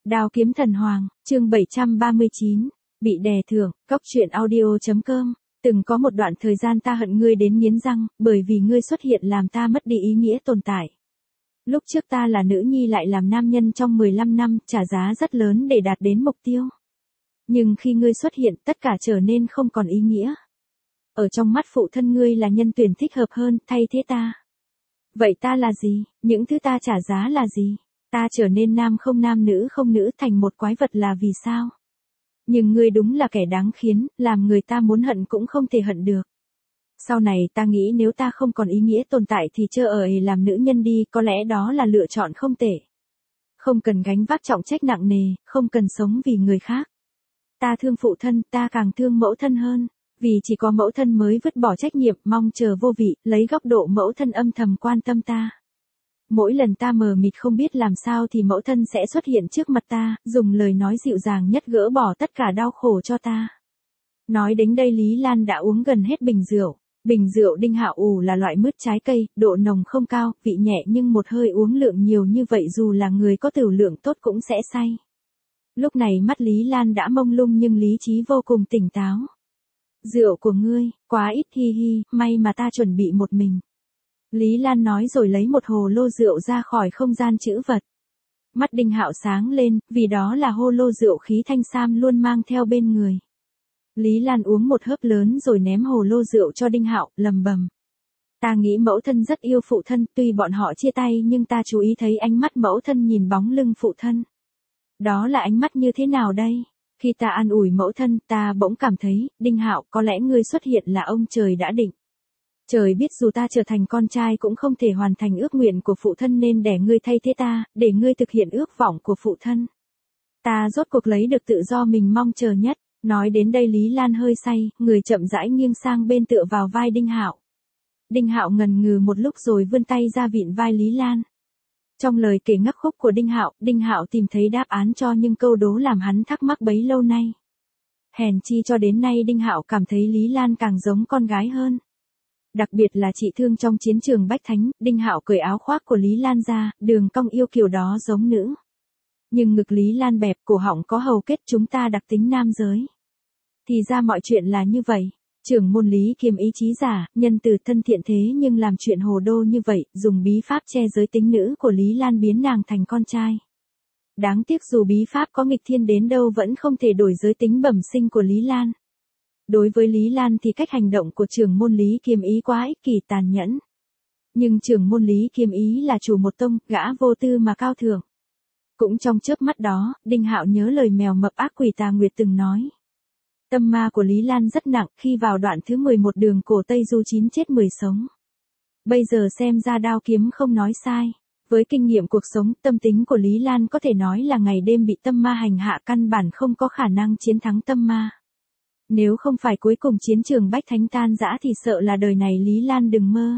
Đao kiếm thần hoàng, chương 739, bị đè thưởng, cóc truyện audio.com. Từng có một đoạn thời gian ta hận ngươi đến nghiến răng, bởi vì ngươi xuất hiện làm ta mất đi ý nghĩa tồn tại. Lúc trước ta là nữ nhi lại làm nam nhân trong 15 năm, trả giá rất lớn để đạt đến mục tiêu. Nhưng khi ngươi xuất hiện, tất cả trở nên không còn ý nghĩa. Ở trong mắt phụ thân ngươi là nhân tuyển thích hợp hơn, thay thế ta. Vậy ta là gì? Những thứ ta trả giá là gì? Ta trở nên nam không nữ thành một quái vật là vì sao? Nhưng ngươi đúng là kẻ đáng khiến, làm người ta muốn hận cũng không thể hận được. Sau này ta nghĩ nếu ta không còn ý nghĩa tồn tại thì chơ ở làm nữ nhân đi, có lẽ đó là lựa chọn không tệ. Không cần gánh vác trọng trách nặng nề, không cần sống vì người khác. Ta thương phụ thân, ta càng thương mẫu thân hơn. Vì chỉ có mẫu thân mới vứt bỏ trách nhiệm, mong chờ vô vị, lấy góc độ mẫu thân âm thầm quan tâm ta. Mỗi lần ta mờ mịt không biết làm sao thì mẫu thân sẽ xuất hiện trước mặt ta, dùng lời nói dịu dàng nhất gỡ bỏ tất cả đau khổ cho ta. Nói đến đây Lý Lan đã uống gần hết bình rượu. Bình rượu Đinh Hạo ủ là loại mứt trái cây, độ nồng không cao, vị nhẹ nhưng một hơi uống lượng nhiều như vậy dù là người có tửu lượng tốt cũng sẽ say. Lúc này mắt Lý Lan đã mông lung nhưng lý trí vô cùng tỉnh táo. Rượu của ngươi, quá ít hi hi, may mà ta chuẩn bị một mình. Lý Lan nói rồi lấy một hồ lô rượu ra khỏi không gian trữ vật. Mắt Đinh Hạo sáng lên, vì đó là hồ lô rượu khí thanh sam luôn mang theo bên người. Lý Lan uống một hớp lớn rồi ném hồ lô rượu cho Đinh Hạo, lầm bầm. Ta nghĩ mẫu thân rất yêu phụ thân, tuy bọn họ chia tay nhưng ta chú ý thấy ánh mắt mẫu thân nhìn bóng lưng phụ thân. Đó là ánh mắt như thế nào đây? Khi ta an ủi mẫu thân, ta bỗng cảm thấy, Đinh Hạo, có lẽ ngươi xuất hiện là ông trời đã định. Trời biết dù ta trở thành con trai cũng không thể hoàn thành ước nguyện của phụ thân nên để ngươi thay thế ta, để ngươi thực hiện ước vọng của phụ thân. Ta rốt cuộc lấy được tự do mình mong chờ nhất. Nói đến đây Lý Lan hơi say, người chậm rãi nghiêng sang bên tựa vào vai Đinh Hạo. Đinh Hạo ngần ngừ một lúc rồi vươn tay ra vịn vai Lý Lan. Trong lời kể ngắc khúc của Đinh Hạo tìm thấy đáp án cho những câu đố làm hắn thắc mắc bấy lâu nay. Hèn chi cho đến nay Đinh Hạo cảm thấy Lý Lan càng giống con gái hơn. Đặc biệt là chị thương trong chiến trường Bách Thánh, Đinh Hạo cởi áo khoác của Lý Lan ra, đường cong yêu kiều đó giống nữ. Nhưng ngực Lý Lan bẹp, cổ họng có hầu kết, chúng ta đặc tính nam giới. Thì ra mọi chuyện là như vậy. Trưởng môn Lý kiêm ý chí giả, nhân từ thân thiện thế nhưng làm chuyện hồ đô như vậy, dùng bí pháp che giới tính nữ của Lý Lan biến nàng thành con trai. Đáng tiếc dù bí pháp có nghịch thiên đến đâu vẫn không thể đổi giới tính bẩm sinh của Lý Lan. Đối với Lý Lan thì cách hành động của trưởng môn Lý kiêm ý quá ích kỷ tàn nhẫn. Nhưng trưởng môn Lý kiêm ý là chủ một tông, gã vô tư mà cao thượng. Cũng trong chớp mắt đó, Đinh Hạo nhớ lời mèo mập ác quỷ Tà Nguyệt từng nói. Tâm ma của Lý Lan rất nặng khi vào đoạn thứ 11 đường cổ Tây Du 9 chết 10 sống. Bây giờ xem ra đao kiếm không nói sai. Với kinh nghiệm cuộc sống, tâm tính của Lý Lan có thể nói là ngày đêm bị tâm ma hành hạ căn bản không có khả năng chiến thắng tâm ma. Nếu không phải cuối cùng chiến trường Bách Thánh tan rã thì sợ là đời này Lý Lan đừng mơ.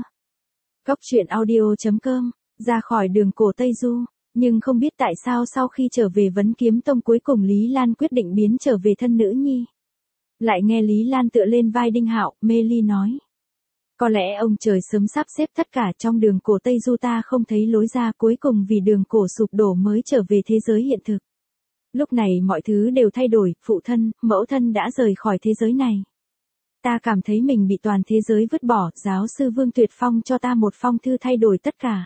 Cóc truyện audio.com, ra khỏi đường cổ Tây Du. Nhưng không biết tại sao sau khi trở về Vấn Kiếm Tông cuối cùng Lý Lan quyết định biến trở về thân nữ nhi. Lại nghe Lý Lan tựa lên vai Đinh Hạo, mê ly nói. Có lẽ ông trời sớm sắp xếp tất cả trong đường cổ Tây Du ta không thấy lối ra cuối cùng vì đường cổ sụp đổ mới trở về thế giới hiện thực. Lúc này mọi thứ đều thay đổi, phụ thân, mẫu thân đã rời khỏi thế giới này. Ta cảm thấy mình bị toàn thế giới vứt bỏ, giáo sư Vương Tuyệt Phong cho ta một phong thư thay đổi tất cả.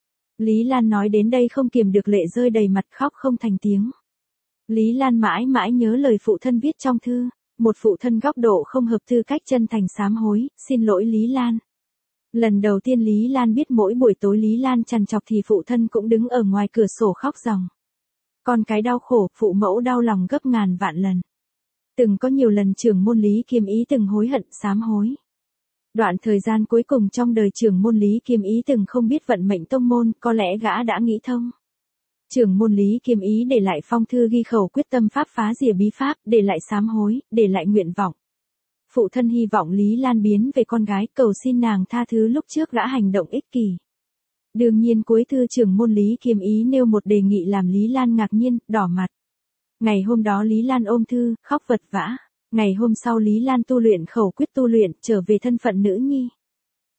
Lý Lan nói đến đây không kiềm được lệ rơi đầy mặt khóc không thành tiếng. Lý Lan mãi mãi nhớ lời phụ thân viết trong thư, một phụ thân góc độ không hợp tư cách chân thành sám hối, xin lỗi Lý Lan. Lần đầu tiên Lý Lan biết mỗi buổi tối Lý Lan trằn trọc thì phụ thân cũng đứng ở ngoài cửa sổ khóc ròng. Con cái đau khổ, phụ mẫu đau lòng gấp ngàn vạn lần. Từng có nhiều lần trưởng môn Lý kiêm ý từng hối hận sám hối. Đoạn thời gian cuối cùng trong đời trưởng môn Lý kiêm ý từng không biết vận mệnh tông môn, có lẽ gã đã nghĩ thông. Trưởng môn Lý kiêm ý để lại phong thư ghi khẩu quyết tâm pháp phá rìa bí pháp, để lại sám hối, để lại nguyện vọng. Phụ thân hy vọng Lý Lan biến về con gái, cầu xin nàng tha thứ lúc trước gã hành động ích kỷ. Đương nhiên cuối thư trưởng môn Lý kiêm ý nêu một đề nghị làm Lý Lan ngạc nhiên, đỏ mặt. Ngày hôm đó Lý Lan ôm thư, khóc vật vã. Ngày hôm sau Lý Lan tu luyện khẩu quyết tu luyện, trở về thân phận nữ nhi.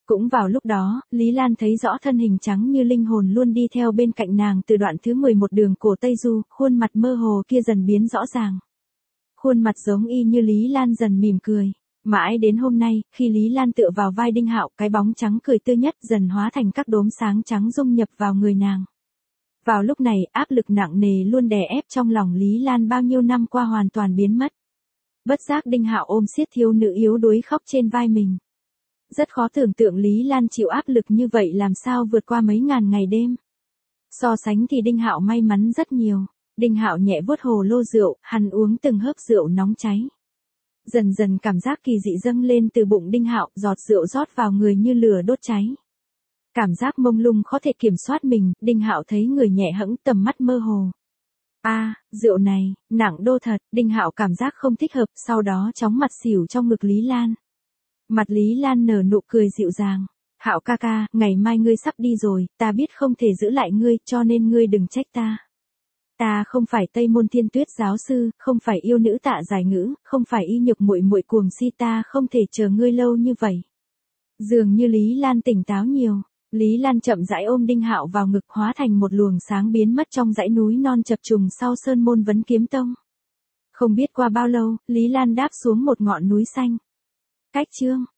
Cũng vào lúc đó, Lý Lan thấy rõ thân hình trắng như linh hồn luôn đi theo bên cạnh nàng từ đoạn thứ 11 đường cổ Tây Du, khuôn mặt mơ hồ kia dần biến rõ ràng. Khuôn mặt giống y như Lý Lan dần mỉm cười. Mãi đến hôm nay, khi Lý Lan tựa vào vai Đinh Hạo, cái bóng trắng cười tươi nhất dần hóa thành các đốm sáng trắng dung nhập vào người nàng. Vào lúc này, áp lực nặng nề luôn đè ép trong lòng Lý Lan bao nhiêu năm qua hoàn toàn biến mất. Bất giác Đinh Hạo ôm siết thiếu nữ yếu đuối khóc trên vai mình. Rất khó tưởng tượng Lý Lan chịu áp lực như vậy làm sao vượt qua mấy ngàn ngày đêm. So sánh thì Đinh Hạo may mắn rất nhiều. Đinh Hạo nhẹ vuốt hồ lô rượu, hắn uống từng hớp rượu nóng cháy. Dần dần cảm giác kỳ dị dâng lên từ bụng Đinh Hạo, giọt rượu rót vào người như lửa đốt cháy. Cảm giác mông lung khó thể kiểm soát mình, Đinh Hạo thấy người nhẹ hẫng, tầm mắt mơ hồ. Rượu này, nặng đô thật, Đinh Hạo cảm giác không thích hợp, sau đó chóng mặt xỉu trong ngực Lý Lan. Mặt Lý Lan nở nụ cười dịu dàng. Hạo ca ca, ngày mai ngươi sắp đi rồi, ta biết không thể giữ lại ngươi, cho nên ngươi đừng trách ta. Ta không phải Tây Môn Thiên Tuyết giáo sư, không phải yêu nữ Tạ Giải Ngữ, không phải y nhược muội muội cuồng si, ta không thể chờ ngươi lâu như vậy. Dường như Lý Lan tỉnh táo nhiều, Lý Lan chậm rãi ôm Đinh Hạo vào ngực, hóa thành một luồng sáng biến mất trong dãy núi non chập trùng sau sơn môn Vấn Kiếm Tông. Không biết qua bao lâu, Lý Lan đáp xuống một ngọn núi xanh. Cách chương